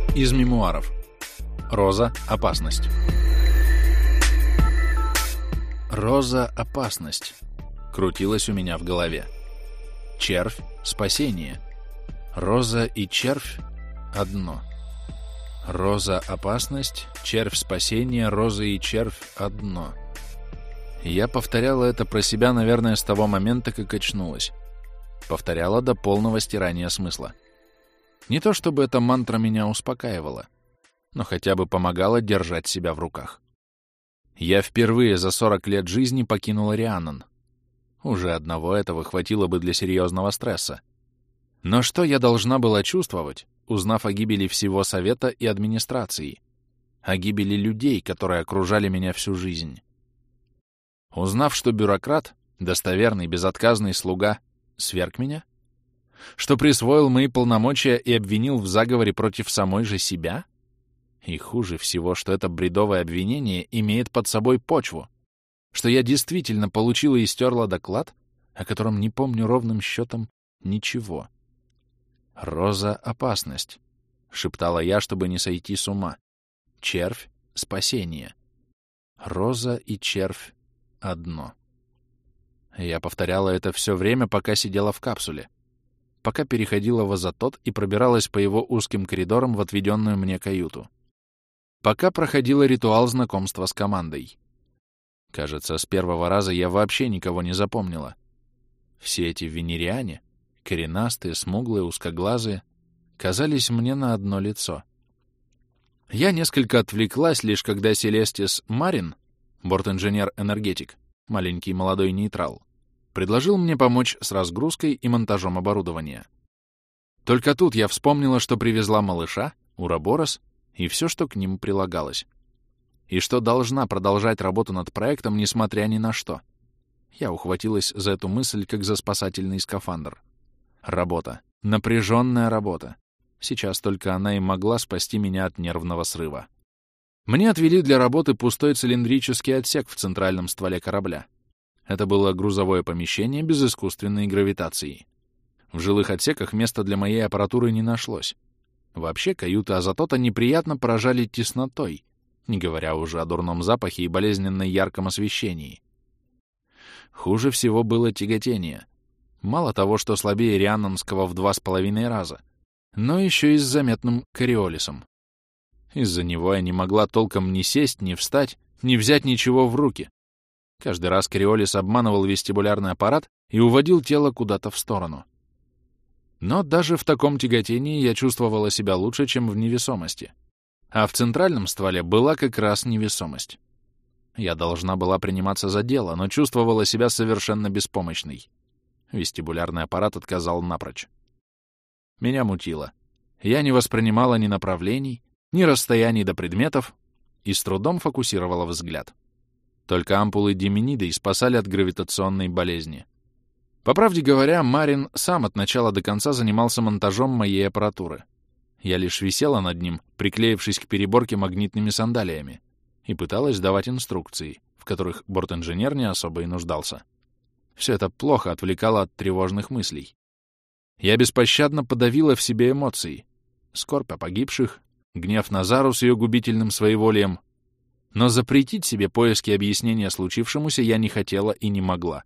Из мемуаров. Роза — опасность. Роза — опасность. Крутилась у меня в голове. Червь — спасение. Роза и червь — одно. Роза — опасность, червь — спасение, роза и червь — одно. Я повторяла это про себя, наверное, с того момента, как очнулась. Повторяла до полного стирания смысла. Не то чтобы эта мантра меня успокаивала, но хотя бы помогала держать себя в руках. Я впервые за 40 лет жизни покинула Рианнан. Уже одного этого хватило бы для серьезного стресса. Но что я должна была чувствовать, узнав о гибели всего Совета и администрации, о гибели людей, которые окружали меня всю жизнь? Узнав, что бюрократ, достоверный, безотказный слуга, сверг меня? Что присвоил мои полномочия и обвинил в заговоре против самой же себя? И хуже всего, что это бредовое обвинение имеет под собой почву, что я действительно получила и стерла доклад, о котором не помню ровным счетом ничего. «Роза — опасность», — шептала я, чтобы не сойти с ума. «Червь — спасение. Роза и червь — одно». Я повторяла это все время, пока сидела в капсуле, пока переходила в азотот и пробиралась по его узким коридорам в отведенную мне каюту, пока проходила ритуал знакомства с командой. Кажется, с первого раза я вообще никого не запомнила. Все эти венериане, коренастые, смуглые, узкоглазые, казались мне на одно лицо. Я несколько отвлеклась, лишь когда Селестис Марин, борт-инженер-энергетик, маленький молодой нейтрал, предложил мне помочь с разгрузкой и монтажом оборудования. Только тут я вспомнила, что привезла малыша, Ураборос и все, что к ним прилагалось. И что должна продолжать работу над проектом, несмотря ни на что. Я ухватилась за эту мысль, как за спасательный скафандр. Работа. Напряженная работа. Сейчас только она и могла спасти меня от нервного срыва. Мне отвели для работы пустой цилиндрический отсек в центральном стволе корабля. Это было грузовое помещение без искусственной гравитации. В жилых отсеках места для моей аппаратуры не нашлось. Вообще, каюты Азотота неприятно поражали теснотой, не говоря уже о дурном запахе и болезненно ярком освещении. Хуже всего было тяготение. Мало того, что слабее рианнанского в 2,5 раза, но еще и с заметным кориолисом. Из-за него я не могла толком ни сесть, ни встать, ни взять ничего в руки. Каждый раз кориолис обманывал вестибулярный аппарат и уводил тело куда-то в сторону. Но даже в таком тяготении я чувствовала себя лучше, чем в невесомости. А в центральном стволе была как раз невесомость. Я должна была приниматься за дело, но чувствовала себя совершенно беспомощной. Вестибулярный аппарат отказал напрочь. Меня мутило. Я не воспринимала ни направлений, ни расстояний до предметов и с трудом фокусировала взгляд. Только ампулы Димениды спасали от гравитационной болезни. По правде говоря, Марин сам от начала до конца занимался монтажом моей аппаратуры. Я лишь висела над ним, приклеившись к переборке магнитными сандалиями, и пыталась давать инструкции, в которых борт-инженер не особо и нуждался. Все это плохо отвлекало от тревожных мыслей. Я беспощадно подавила в себе эмоции. Скорбь о погибших, гнев на Зару с ее губительным своеволием. Но запретить себе поиски объяснения случившемуся я не хотела и не могла.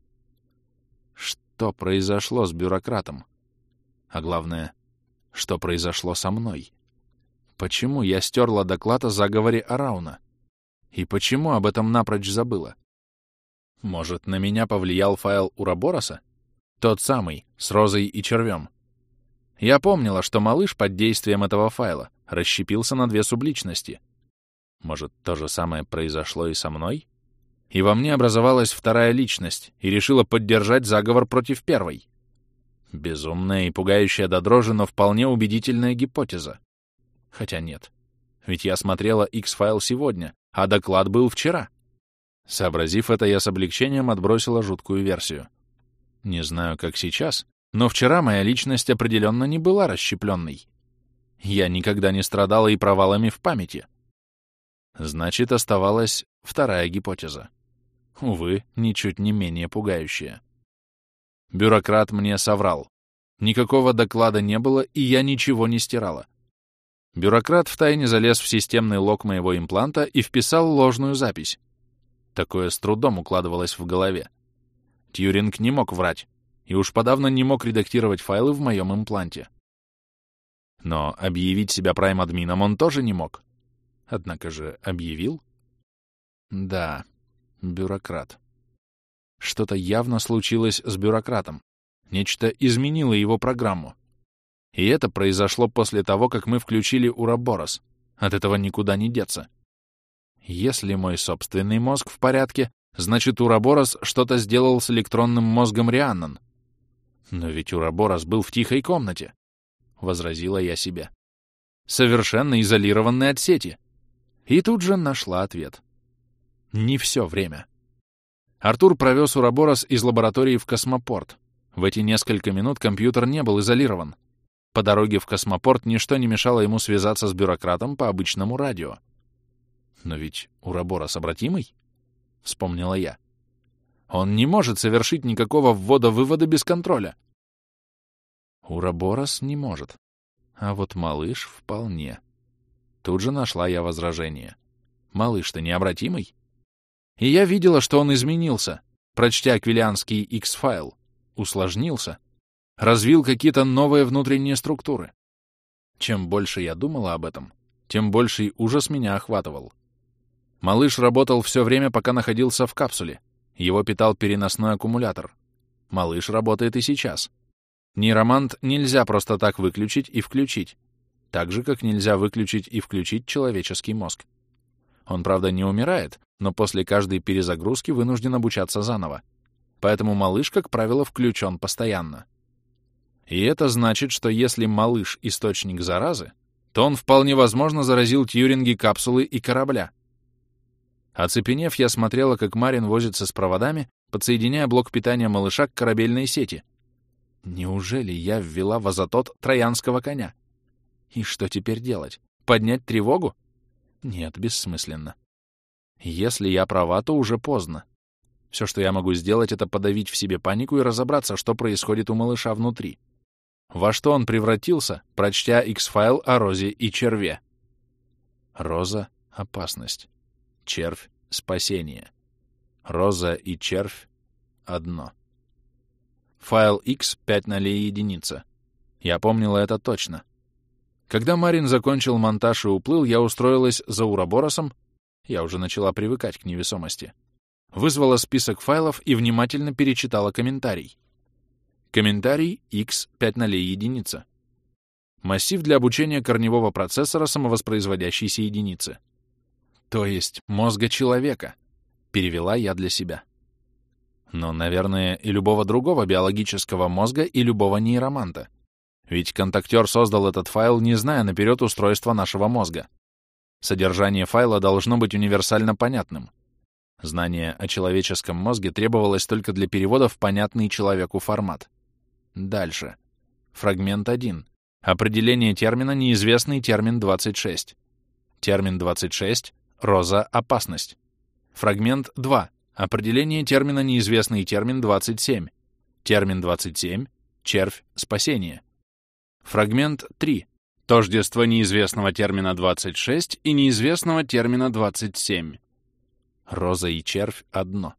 Что произошло с бюрократом? А главное, что произошло со мной? Почему я стерла доклад о заговоре Арауна? И почему об этом напрочь забыла? Может, на меня повлиял файл Урабороса? Тот самый, с розой и червем. Я помнила, что малыш под действием этого файла расщепился на 2 субличности. Может, то же самое произошло и со мной? И во мне образовалась вторая личность и решила поддержать заговор против первой. Безумная и пугающая до дрожи, но вполне убедительная гипотеза. Хотя нет. Ведь я смотрела X-файл сегодня, а доклад был вчера. Сообразив это, я с облегчением отбросила жуткую версию. Не знаю, как сейчас, но вчера моя личность определенно не была расщепленной. Я никогда не страдала и провалами в памяти. Значит, оставалась вторая гипотеза. Увы, ничуть не менее пугающая. Бюрократ мне соврал. Никакого доклада не было, и я ничего не стирала. Бюрократ втайне залез в системный лог моего импланта и вписал ложную запись. Такое с трудом укладывалось в голове. Тьюринг не мог врать, и уж подавно не мог редактировать файлы в моем импланте. Но объявить себя прайм-админом он тоже не мог. Однако же объявил? Да, бюрократ. Что-то явно случилось с бюрократом. Нечто изменило его программу. И это произошло после того, как мы включили Уроборос. От этого никуда не деться. Если мой собственный мозг в порядке, значит, Уроборос что-то сделал с электронным мозгом Рианнан. Но ведь Уроборос был в тихой комнате, — возразила я себе. Совершенно изолированный от сети. И тут же нашла ответ. Не все время. Артур провез Уроборос из лаборатории в космопорт. В эти несколько минут компьютер не был изолирован. По дороге в космопорт ничто не мешало ему связаться с бюрократом по обычному радио. Но ведь Уроборос обратимый, — вспомнила я. Он не может совершить никакого ввода-вывода без контроля. Уроборос не может. А вот малыш вполне. Тут же нашла я возражение. Малыш-то необратимый. И я видела, что он изменился, прочтя квиллианский X-файл, усложнился, развил какие-то новые внутренние структуры. Чем больше я думала об этом, тем больший ужас меня охватывал. Малыш работал все время, пока находился в капсуле. Его питал переносной аккумулятор. Малыш работает и сейчас. Нейромант нельзя просто так выключить и включить, так же, как нельзя выключить и включить человеческий мозг. Он, правда, не умирает, но после каждой перезагрузки вынужден обучаться заново. Поэтому малыш, как правило, включен постоянно. И это значит, что если малыш — источник заразы, то он вполне возможно заразил Тьюринги капсулы и корабля. Оцепенев, я смотрела, как Марин возится с проводами, подсоединяя блок питания малыша к корабельной сети. Неужели я ввела в азотот троянского коня? И что теперь делать? Поднять тревогу? Нет, бессмысленно. Если я права, то уже поздно. Все, что я могу сделать, это подавить в себе панику и разобраться, что происходит у малыша внутри. Во что он превратился, прочтя X-файл о розе и черве. Роза — опасность. Червь — спасение. Роза и червь — одно. Файл X 5:1. Я помнила это точно. Когда Марин закончил монтаж и уплыл, я устроилась за Уроборосом, я уже начала привыкать к невесомости, вызвала список файлов и внимательно перечитала комментарий. Комментарий X 5:1. Массив для обучения корневого процессора самовоспроизводящейся единицы. То есть мозга человека, перевела я для себя. Но, наверное, и любого другого биологического мозга, и любого нейроманта. Ведь контактер создал этот файл, не зная наперед устройства нашего мозга. Содержание файла должно быть универсально понятным. Знание о человеческом мозге требовалось только для перевода в понятный человеку формат. Дальше. Фрагмент 1. Определение термина «неизвестный термин 26». Термин 26 — роза, опасность. Фрагмент 2. Определение термина «неизвестный термин 27». Термин 27 — червь, спасение. Фрагмент 3. Тождество неизвестного термина 26 и неизвестного термина 27. Роза и червь — одно.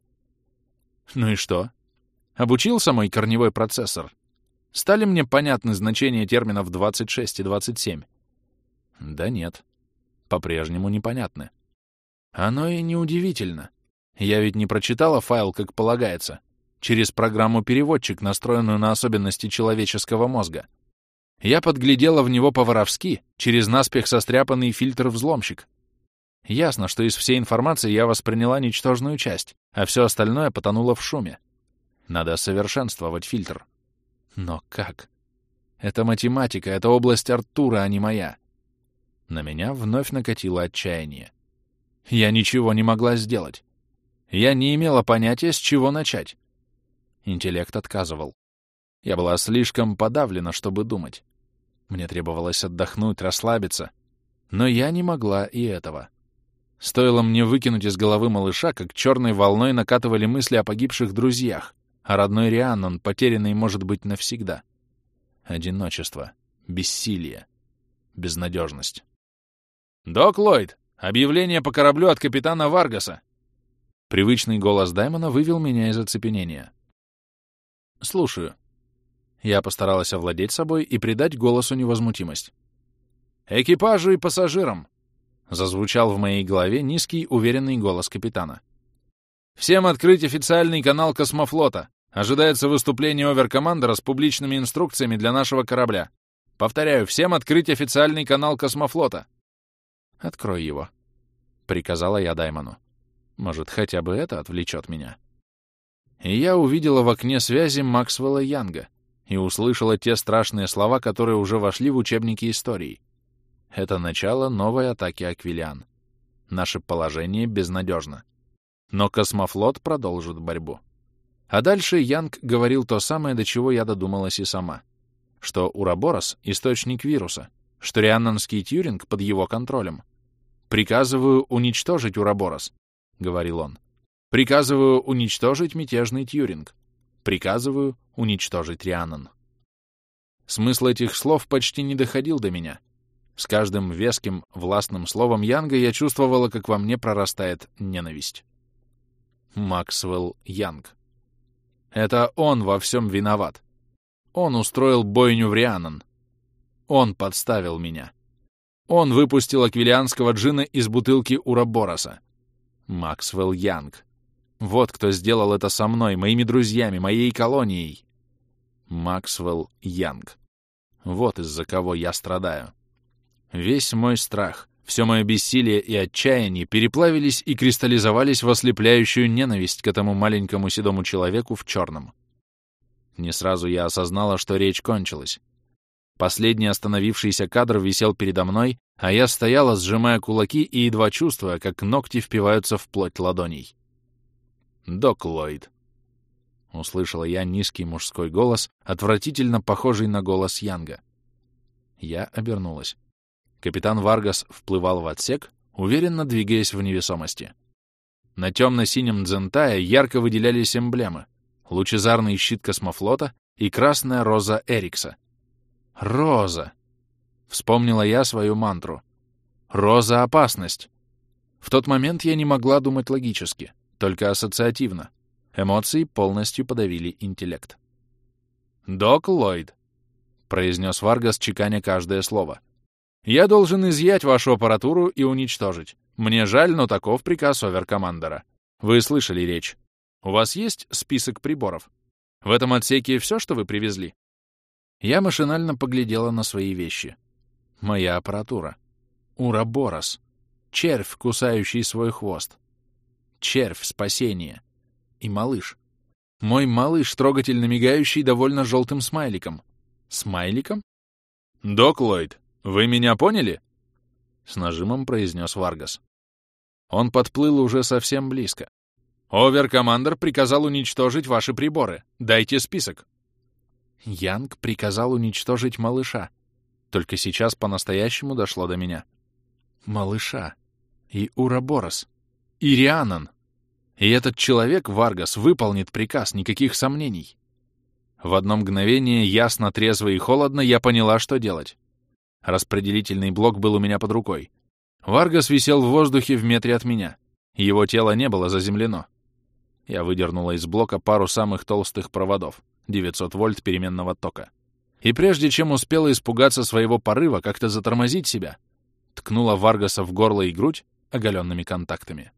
Ну и что? Обучился мой корневой процессор? Стали мне понятны значения терминов 26 и 27? Да нет. По-прежнему непонятны. Оно и неудивительно. Я ведь не прочитала файл, как полагается, через программу-переводчик, настроенную на особенности человеческого мозга. Я подглядела в него по-воровски, через наспех состряпанный фильтр-взломщик. Ясно, что из всей информации я восприняла ничтожную часть, а все остальное потонуло в шуме. Надо совершенствовать фильтр. Но как? Это математика, это область Артура, а не моя. На меня вновь накатило отчаяние. Я ничего не могла сделать. Я не имела понятия, с чего начать. Интеллект отказывал. Я была слишком подавлена, чтобы думать. Мне требовалось отдохнуть, расслабиться. Но я не могла и этого. Стоило мне выкинуть из головы малыша, как черной волной накатывали мысли о погибших друзьях, о родной Рианнан, потерянной, может быть, навсегда. Одиночество, бессилие. безнадежность. «Док Ллойд, объявление по кораблю от капитана Варгаса!» Привычный голос Даймона вывел меня из оцепенения. «Слушаю». Я постаралась овладеть собой и придать голосу невозмутимость. «Экипажу и пассажирам!» — зазвучал в моей голове низкий, уверенный голос капитана. «Всем открыть официальный канал космофлота. Ожидается выступление оверкомандера с публичными инструкциями для нашего корабля. Повторяю, всем открыть официальный канал космофлота». «Открой его», — приказала я Даймону. «Может, хотя бы это отвлечет меня». И я увидела в окне связи Максвелла Янга и услышала те страшные слова, которые уже вошли в учебники истории. Это начало новой атаки Аквилиан. Наше положение безнадежно. Но космофлот продолжит борьбу. А дальше Янг говорил то самое, до чего я додумалась и сама. Что Ураборос — источник вируса, что рианнонский Тьюринг под его контролем. «Приказываю уничтожить Ураборос», — говорил он. «Приказываю уничтожить мятежный Тьюринг. Приказываю уничтожить Рианнон». Смысл этих слов почти не доходил до меня. С каждым веским, властным словом Янга я чувствовала, как во мне прорастает ненависть. Максвелл Янг. Это он во всем виноват. Он устроил бойню в Рианнон. Он подставил меня. Он выпустил аквилианского джина из бутылки Урабороса. Максвелл Янг. Вот кто сделал это со мной, моими друзьями, моей колонией. Максвелл Янг. Вот из-за кого я страдаю. Весь мой страх, все мое бессилие и отчаяние переплавились и кристаллизовались в ослепляющую ненависть к этому маленькому седому человеку в черном. Не сразу я осознала, что речь кончилась. Последний остановившийся кадр висел передо мной, а я стояла, сжимая кулаки и едва чувствуя, как ногти впиваются в плоть ладоней. «Док Ллойд», — услышала я низкий мужской голос, отвратительно похожий на голос Янга. Я обернулась. Капитан Варгас вплывал в отсек, уверенно двигаясь в невесомости. На темно-синем дзентае ярко выделялись эмблемы — лучезарный щит космофлота и красная роза Эрикса. «Роза!» — вспомнила я свою мантру. «Роза — опасность!» В тот момент я не могла думать логически, только ассоциативно. Эмоции полностью подавили интеллект. «Док Ллойд», — произнес Варгас, чеканя каждое слово, — «я должен изъять вашу аппаратуру и уничтожить. Мне жаль, но таков приказ оверкомандера. Вы слышали речь. У вас есть список приборов? В этом отсеке все, что вы привезли?» Я машинально поглядела на свои вещи. Моя аппаратура. Ураборос. Червь, кусающий свой хвост. Червь спасения. И малыш. Мой малыш, трогательно мигающий довольно желтым смайликом. Смайликом? «Док Ллойд, вы меня поняли?» С нажимом произнес Варгас. Он подплыл уже совсем близко. «Оверкомандер приказал уничтожить ваши приборы. Дайте список». Янг приказал уничтожить малыша. Только сейчас по-настоящему дошло до меня. Малыша. И Ураборос. И Рианнон. И этот человек, Варгас, выполнит приказ, никаких сомнений. В одно мгновение, ясно, трезво и холодно, я поняла, что делать. Распределительный блок был у меня под рукой. Варгас висел в воздухе в метре от меня. Его тело не было заземлено. Я выдернула из блока пару самых толстых проводов, 900 вольт переменного тока. И прежде чем успела испугаться своего порыва, как-то затормозить себя, ткнула Варгаса в горло и грудь оголенными контактами.